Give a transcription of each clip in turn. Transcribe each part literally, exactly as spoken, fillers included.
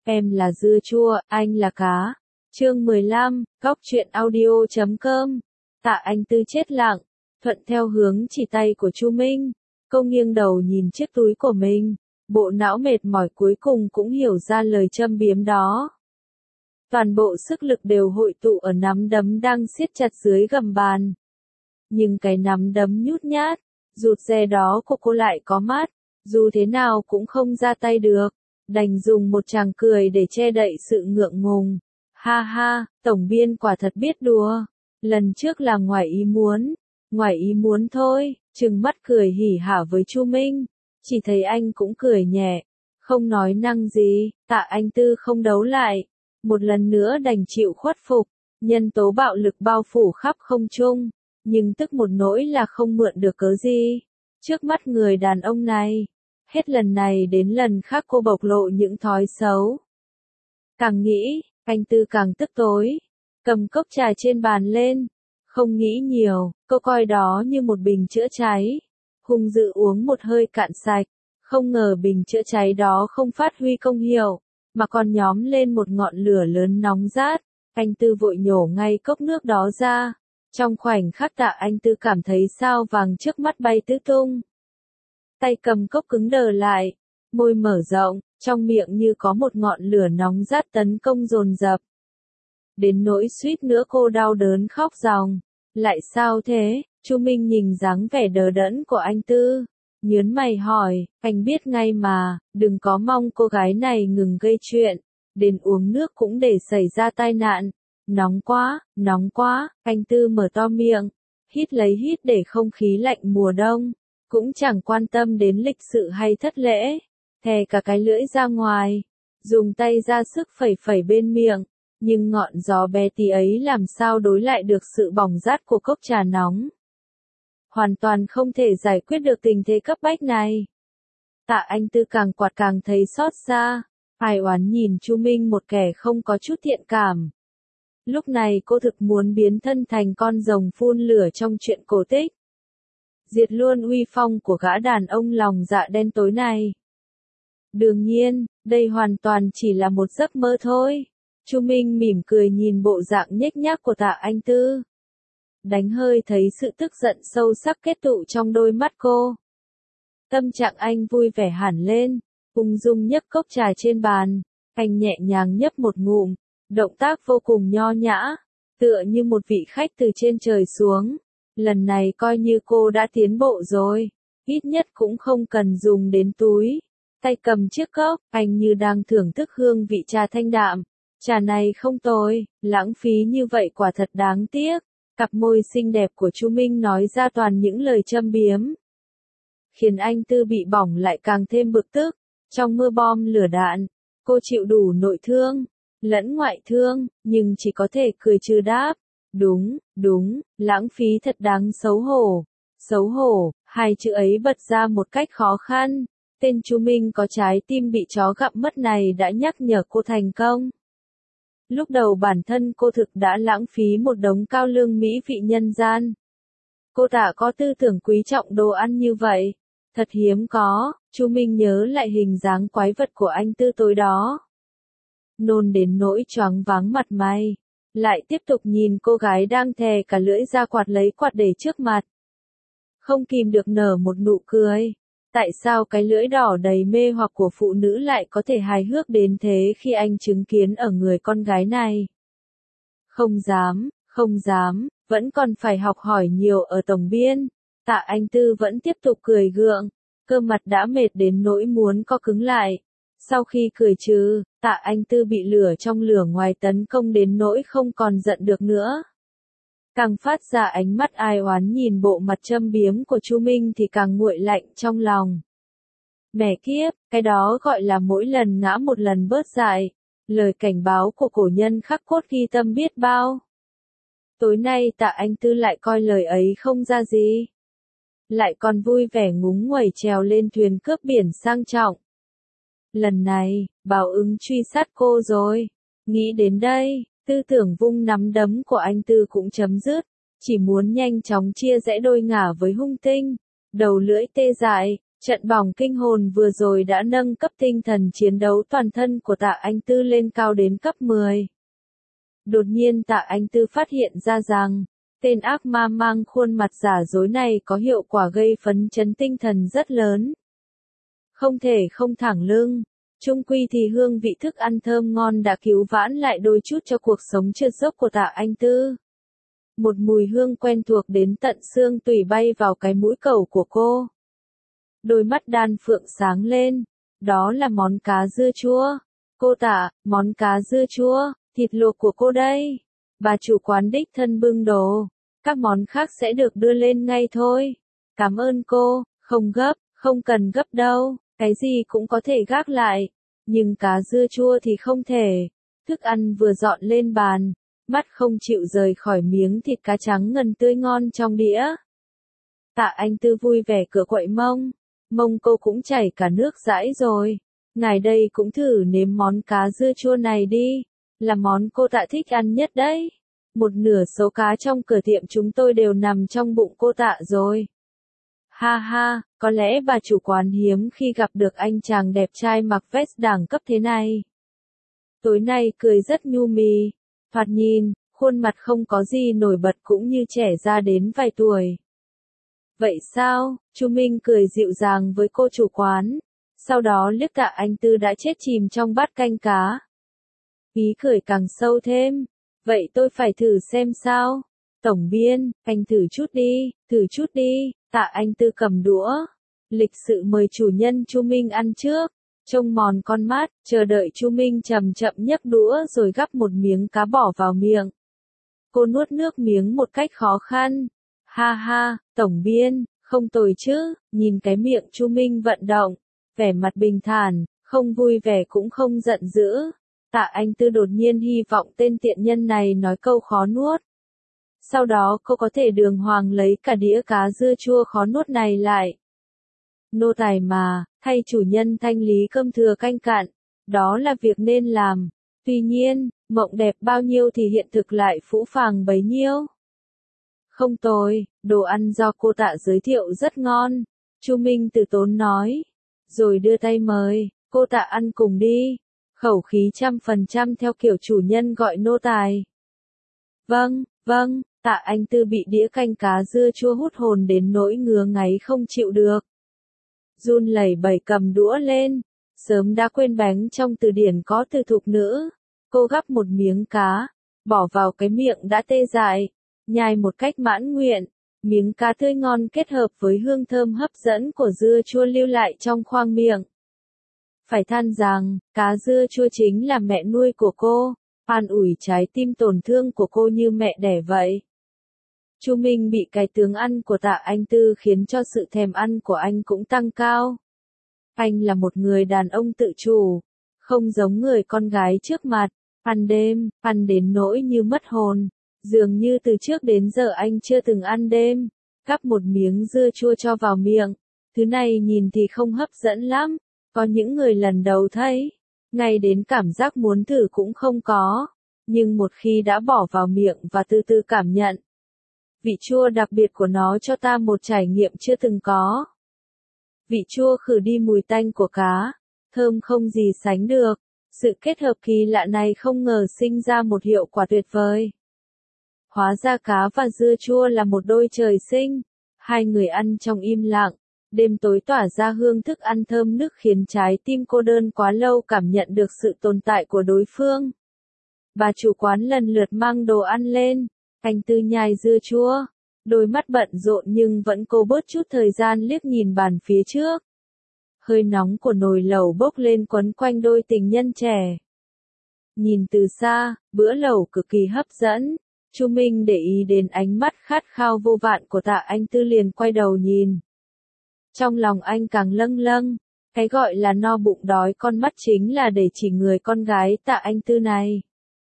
Em là dưa chua, anh là cá. Chương mười lăm, Cóc truyện audio chấm com. Tạ Anh Tư chết lặng, thuận theo hướng chỉ tay của Chu Minh. Cô nghiêng đầu nhìn chiếc túi của mình, bộ não mệt mỏi cuối cùng cũng hiểu ra lời châm biếm đó. Toàn bộ sức lực đều hội tụ ở nắm đấm đang siết chặt dưới gầm bàn. Nhưng cái nắm đấm nhút nhát, rụt rè đó của cô lại có mắt, dù thế nào cũng không ra tay được, đành dùng một tràng cười để che đậy sự ngượng ngùng. Ha ha, tổng biên quả thật biết đùa, lần trước là ngoài ý muốn, ngoài ý muốn thôi, trừng mắt cười hỉ hả với Chu Minh, chỉ thấy anh cũng cười nhẹ, không nói năng gì. Tạ Anh Tư không đấu lại, một lần nữa đành chịu khuất phục, nhân tố bạo lực bao phủ khắp không trung, nhưng tức một nỗi là không mượn được cớ gì. Trước mắt người đàn ông này, hết lần này đến lần khác cô bộc lộ những thói xấu. Càng nghĩ, anh Tư càng tức tối, cầm cốc trà trên bàn lên, không nghĩ nhiều, cô coi đó như một bình chữa cháy, hung dữ uống một hơi cạn sạch, không ngờ bình chữa cháy đó không phát huy công hiệu, mà còn nhóm lên một ngọn lửa lớn nóng rát. Anh Tư vội nhổ ngay cốc nước đó ra, trong khoảnh khắc Tạ Anh Tư cảm thấy sao vàng trước mắt bay tứ tung. Tay cầm cốc cứng đờ lại, môi mở rộng, trong miệng như có một ngọn lửa nóng rát tấn công dồn dập. Đến nỗi suýt nữa cô đau đớn khóc ròng. Lại sao thế? Chu Minh nhìn dáng vẻ đờ đẫn của anh Tư, nhớn mày hỏi, anh biết ngay mà, đừng có mong cô gái này ngừng gây chuyện, đến uống nước cũng để xảy ra tai nạn. Nóng quá, nóng quá, anh Tư mở to miệng, hít lấy hít để không khí lạnh mùa đông, cũng chẳng quan tâm đến lịch sự hay thất lễ, thè cả cái lưỡi ra ngoài, dùng tay ra sức phẩy phẩy bên miệng, nhưng ngọn gió bé tí ấy làm sao đối lại được sự bỏng rát của cốc trà nóng. Hoàn toàn không thể giải quyết được tình thế cấp bách này. Tạ Anh Tư càng quạt càng thấy xót xa, ai oán nhìn Chu Minh một kẻ không có chút thiện cảm. Lúc này cô thực muốn biến thân thành con rồng phun lửa trong chuyện cổ tích, diệt luôn uy phong của gã đàn ông lòng dạ đen tối này. Đương nhiên, đây hoàn toàn chỉ là một giấc mơ thôi. Chu Minh mỉm cười nhìn bộ dạng nhếch nhác của Tạ Anh Tư, đánh hơi thấy sự tức giận sâu sắc kết tụ trong đôi mắt cô. Tâm trạng anh vui vẻ hẳn lên, ung dung nhấc cốc trà trên bàn, anh nhẹ nhàng nhấp một ngụm, động tác vô cùng nho nhã, tựa như một vị khách từ trên trời xuống. Lần này coi như cô đã tiến bộ rồi, ít nhất cũng không cần dùng đến túi. Tay cầm chiếc cốc, anh như đang thưởng thức hương vị trà thanh đạm. Trà này không tồi, lãng phí như vậy quả thật đáng tiếc. Cặp môi xinh đẹp của Chu Minh nói ra toàn những lời châm biếm, khiến anh Tư bị bỏng lại càng thêm bực tức. Trong mưa bom lửa đạn, cô chịu đủ nội thương, lẫn ngoại thương, nhưng chỉ có thể cười trừ đáp. Đúng, đúng, lãng phí thật đáng xấu hổ. Xấu hổ, hai chữ ấy bật ra một cách khó khăn. Tên Chu Minh có trái tim bị chó gặm mất này đã nhắc nhở cô thành công. Lúc đầu bản thân cô thực đã lãng phí một đống cao lương mỹ vị nhân gian. Cô đã có tư tưởng quý trọng đồ ăn như vậy. Thật hiếm có. Chu Minh nhớ lại hình dáng quái vật của anh Tư tối đó, nôn đến nỗi choáng váng mặt mày. Lại tiếp tục nhìn cô gái đang thè cả lưỡi ra quạt lấy quạt để trước mặt, không kìm được nở một nụ cười. Tại sao cái lưỡi đỏ đầy mê hoặc của phụ nữ lại có thể hài hước đến thế khi anh chứng kiến ở người con gái này? Không dám, không dám, vẫn còn phải học hỏi nhiều ở tổng biên. Tạ Anh Tư vẫn tiếp tục cười gượng, cơ mặt đã mệt đến nỗi muốn co cứng lại. Sau khi cười trừ, Tạ Anh Tư bị lửa trong lửa ngoài tấn công đến nỗi không còn giận được nữa. Càng phát ra ánh mắt ai oán nhìn bộ mặt châm biếm của Chu Minh thì càng nguội lạnh trong lòng. Mẹ kiếp, cái đó gọi là mỗi lần ngã một lần bớt dại. Lời cảnh báo của cổ nhân khắc cốt ghi tâm biết bao. Tối nay Tạ Anh Tư lại coi lời ấy không ra gì, lại còn vui vẻ ngúng nguẩy trèo lên thuyền cướp biển sang trọng. Lần này, báo ứng truy sát cô rồi. Nghĩ đến đây, tư tưởng vung nắm đấm của anh Tư cũng chấm dứt, chỉ muốn nhanh chóng chia rẽ đôi ngả với hung tinh. Đầu lưỡi tê dại, Trận bỏng kinh hồn vừa rồi đã nâng cấp tinh thần chiến đấu toàn thân của Tạ Anh Tư lên cao đến cấp mười. Đột nhiên Tạ Anh Tư phát hiện ra rằng, tên ác ma mang khuôn mặt giả dối này có hiệu quả gây phấn chấn tinh thần rất lớn. Không thể không thẳng lưng, chung quy thì hương vị thức ăn thơm ngon đã cứu vãn lại đôi chút cho cuộc sống trượt dốc của Tạ Anh Tư. Một mùi hương quen thuộc đến tận xương tủy bay vào cái mũi cẩu của cô. Đôi mắt đan phượng sáng lên, đó là món cá dưa chua. Cô Tạ, món cá dưa chua, thịt luộc của cô đây. Bà chủ quán đích thân bưng đồ, các món khác sẽ được đưa lên ngay thôi. Cảm ơn cô, không gấp, không cần gấp đâu, cái gì cũng có thể gác lại, nhưng cá dưa chua thì không thể. Thức ăn vừa dọn lên bàn, mắt không chịu rời khỏi miếng thịt cá trắng ngần tươi ngon trong đĩa. Tạ Anh Tư vui vẻ cựa quậy mông, mông cô cũng chảy cả nước dãi rồi. Ngài đây cũng thử nếm món cá dưa chua này đi, là món cô Tạ thích ăn nhất đấy. Một nửa số cá trong cửa tiệm chúng tôi đều nằm trong bụng cô Tạ rồi. Ha ha, có lẽ bà chủ quán hiếm khi gặp được anh chàng đẹp trai mặc vest đẳng cấp thế này. Tối nay cười rất nhu mì, thoạt nhìn, khuôn mặt không có gì nổi bật cũng như trẻ ra đến vài tuổi. Vậy sao? Chu Minh cười dịu dàng với cô chủ quán, sau đó liếc Tạ Anh Tư đã chết chìm trong bát canh cá. Ý cười càng sâu thêm, vậy tôi phải thử xem sao. Tổng biên, anh thử chút đi, thử chút đi. Tạ Anh Tư cầm đũa, lịch sự mời chủ nhân Chu Minh ăn trước, trông mòn con mắt, chờ đợi Chu Minh chậm chậm nhấc đũa rồi gắp một miếng cá bỏ vào miệng. Cô nuốt nước miếng một cách khó khăn. Ha ha, tổng biên, không tồi chứ, nhìn cái miệng Chu Minh vận động, vẻ mặt bình thản, không vui vẻ cũng không giận dữ. Tạ Anh Tư đột nhiên hy vọng tên tiện nhân này nói câu khó nuốt. Sau đó cô có thể đường hoàng lấy cả đĩa cá dưa chua khó nuốt này lại. Nô tài mà, thay chủ nhân thanh lý cơm thừa canh cạn, đó là việc nên làm. Tuy nhiên, mộng đẹp bao nhiêu thì hiện thực lại phũ phàng bấy nhiêu. Không tồi, đồ ăn do cô Tạ giới thiệu rất ngon, Chu Minh từ tốn nói. Rồi đưa tay mời, cô Tạ ăn cùng đi. Khẩu khí trăm phần trăm theo kiểu chủ nhân gọi nô tài. Vâng, vâng. Tạ Anh Tư bị đĩa canh cá dưa chua hút hồn đến nỗi ngứa ngáy không chịu được. Run lẩy bẩy cầm đũa lên, sớm đã quên bánh trong từ điển có từ thục nữ. Cô gắp một miếng cá, bỏ vào cái miệng đã tê dại, nhai một cách mãn nguyện. Miếng cá tươi ngon kết hợp với hương thơm hấp dẫn của dưa chua lưu lại trong khoang miệng. Phải than rằng, cá dưa chua chính là mẹ nuôi của cô, an ủi trái tim tổn thương của cô như mẹ đẻ vậy. Chu Minh bị cái tướng ăn của Tạ Anh Tư khiến cho sự thèm ăn của anh cũng tăng cao. Anh là một người đàn ông tự chủ, không giống người con gái trước mặt, ăn đêm, ăn đến nỗi như mất hồn. Dường như từ trước đến giờ anh chưa từng ăn đêm. Gắp một miếng dưa chua cho vào miệng, thứ này nhìn thì không hấp dẫn lắm, có những người lần đầu thấy, ngay đến cảm giác muốn thử cũng không có. Nhưng một khi đã bỏ vào miệng và từ từ cảm nhận, vị chua đặc biệt của nó cho ta một trải nghiệm chưa từng có. Vị chua khử đi mùi tanh của cá, thơm không gì sánh được. Sự kết hợp kỳ lạ này không ngờ sinh ra một hiệu quả tuyệt vời. Hóa ra cá và dưa chua là một đôi trời sinh. Hai người ăn trong im lặng, đêm tối tỏa ra hương thức ăn thơm nức khiến trái tim cô đơn quá lâu cảm nhận được sự tồn tại của đối phương. Bà chủ quán lần lượt mang đồ ăn lên. Anh Tư nhai dưa chua, đôi mắt bận rộn nhưng vẫn cố bớt chút thời gian liếc nhìn bàn phía trước. Hơi nóng của nồi lẩu bốc lên quấn quanh đôi tình nhân trẻ. Nhìn từ xa, bữa lẩu cực kỳ hấp dẫn. Chu Minh để ý đến ánh mắt khát khao vô vạn của Tạ Anh Tư liền quay đầu nhìn. Trong lòng anh càng lâng lâng, cái gọi là no bụng đói con mắt chính là để chỉ người con gái Tạ Anh Tư này.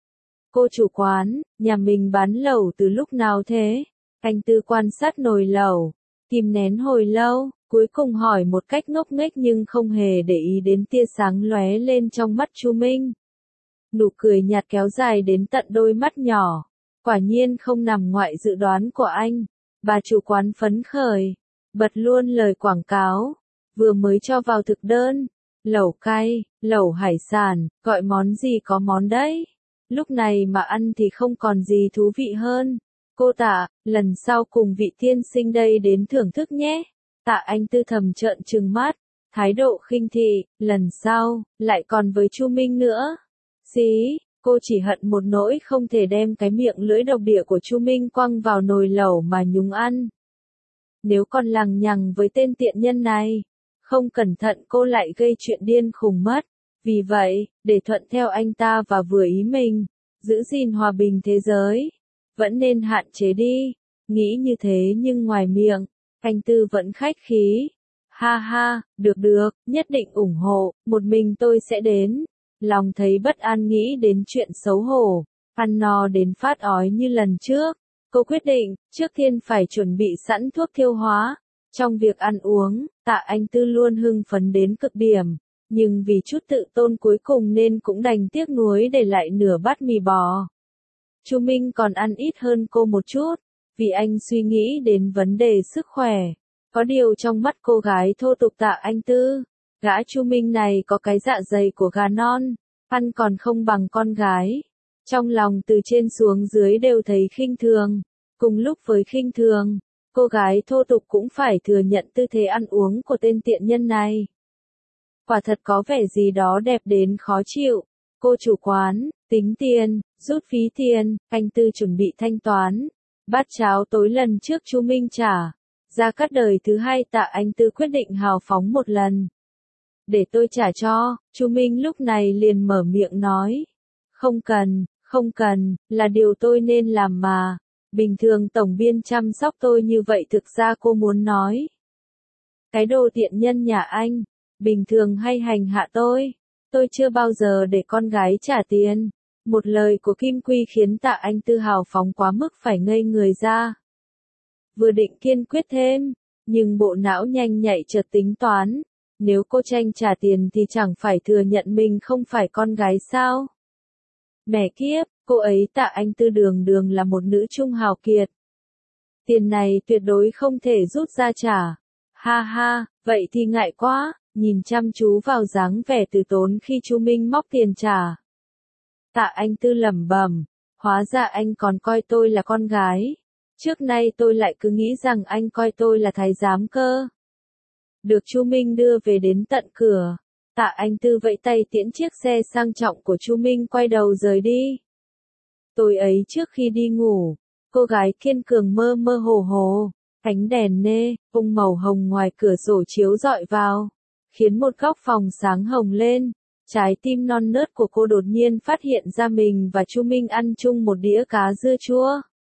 Cô chủ quán, nhà mình bán lẩu từ lúc nào thế? Anh Tư quan sát nồi lẩu, kìm nén hồi lâu, cuối cùng hỏi một cách ngốc nghếch nhưng không hề để ý đến tia sáng lóe lên trong mắt Chu Minh. Nụ cười nhạt kéo dài đến tận đôi mắt nhỏ, quả nhiên không nằm ngoại dự đoán của anh. Bà chủ quán phấn khởi, bật luôn lời quảng cáo. vừa mới cho vào thực đơn. Lẩu cay, lẩu hải sản, gọi món gì có món đấy. Lúc này mà ăn thì không còn gì thú vị hơn. Cô Tạ, lần sau cùng vị tiên sinh đây đến thưởng thức nhé. Tạ Anh Tư thầm trợn trừng mắt, thái độ khinh thị, lần sau, lại còn với Chu Minh nữa. Xí, cô chỉ hận một nỗi không thể đem cái miệng lưỡi độc địa của Chu Minh quăng vào nồi lẩu mà nhúng ăn. Nếu còn lằng nhằng với tên tiện nhân này, không cẩn thận cô lại gây chuyện điên khùng mất. Vì vậy, để thuận theo anh ta và vừa ý mình, giữ gìn hòa bình thế giới, vẫn nên hạn chế đi. Nghĩ như thế nhưng ngoài miệng, anh Tư vẫn khách khí. Ha ha, được được, nhất định ủng hộ, một mình tôi sẽ đến. Lòng thấy bất an nghĩ đến chuyện xấu hổ, ăn no đến phát ói như lần trước. Cô quyết định, trước tiên phải chuẩn bị sẵn thuốc tiêu hóa. Trong việc ăn uống, Tạ Anh Tư luôn hưng phấn đến cực điểm, nhưng vì chút tự tôn cuối cùng nên cũng đành tiếc nuối để lại nửa bát mì bò. Chu Minh còn ăn ít hơn cô một chút, vì anh suy nghĩ đến vấn đề sức khỏe. Có điều trong mắt cô gái thô tục Tạ Anh Tư, gã Chu Minh này có cái dạ dày của gà non, ăn còn không bằng con gái. Trong lòng từ trên xuống dưới đều thấy khinh thường. Cùng lúc với khinh thường, cô gái thô tục cũng phải thừa nhận tư thế ăn uống của tên tiện nhân này. Quả thật có vẻ gì đó đẹp đến khó chịu. Cô chủ quán, tính tiền, rút phí tiền, anh Tư chuẩn bị thanh toán. Bát cháo tối lần trước Chu Minh trả. Ra cắt đời thứ hai Tạ Anh Tư quyết định hào phóng một lần. Để tôi trả cho, Chu Minh lúc này liền mở miệng nói. Không cần, không cần, là điều tôi nên làm mà. Bình thường tổng biên chăm sóc tôi như vậy thực ra cô muốn nói. Cái đồ tiện nhân nhà anh, bình thường hay hành hạ tôi. Tôi chưa bao giờ để con gái trả tiền. Một lời của Kim Quy khiến Tạ Anh Tư hào phóng quá mức phải ngây người ra. Vừa định kiên quyết thêm, nhưng bộ não nhanh nhạy chợt tính toán. Nếu cô tranh trả tiền thì chẳng phải thừa nhận mình không phải con gái sao? Mẹ kiếp, cô ấy Tạ Anh Tư đường đường là một nữ trung hào kiệt. Tiền này tuyệt đối không thể rút ra trả. Ha ha, vậy thì ngại quá, nhìn chăm chú vào dáng vẻ từ tốn khi Chu Minh móc tiền trả. Tạ Anh Tư lẩm bẩm, hóa ra anh còn coi tôi là con gái. Trước nay tôi lại cứ nghĩ rằng anh coi tôi là thái giám cơ. Được Chu Minh đưa về đến tận cửa, Tạ Anh Tư vẫy tay tiễn chiếc xe sang trọng của Chu Minh quay đầu rời đi. Tối ấy trước khi đi ngủ, cô gái kiên cường mơ mơ hồ hồ, ánh đèn nê, phông màu hồng ngoài cửa sổ chiếu rọi vào, khiến một góc phòng sáng hồng lên. Trái tim non nớt của cô đột nhiên phát hiện ra mình và Chu Minh ăn chung một đĩa cá dưa chua.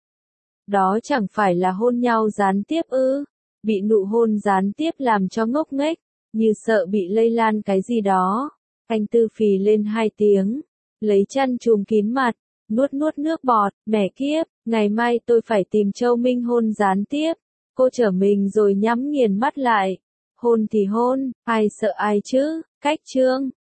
Đó chẳng phải là hôn nhau gián tiếp ư? Bị nụ hôn gián tiếp làm cho ngốc nghếch, như sợ bị lây lan cái gì đó. Anh Tư phì lên hai tiếng, lấy chăn trùm kín mặt, nuốt nuốt nước bọt, mẹ kiếp, ngày mai tôi phải tìm Châu Minh hôn gián tiếp. Cô trở mình rồi nhắm nghiền mắt lại. Hôn thì hôn, ai sợ ai chứ, cách chương.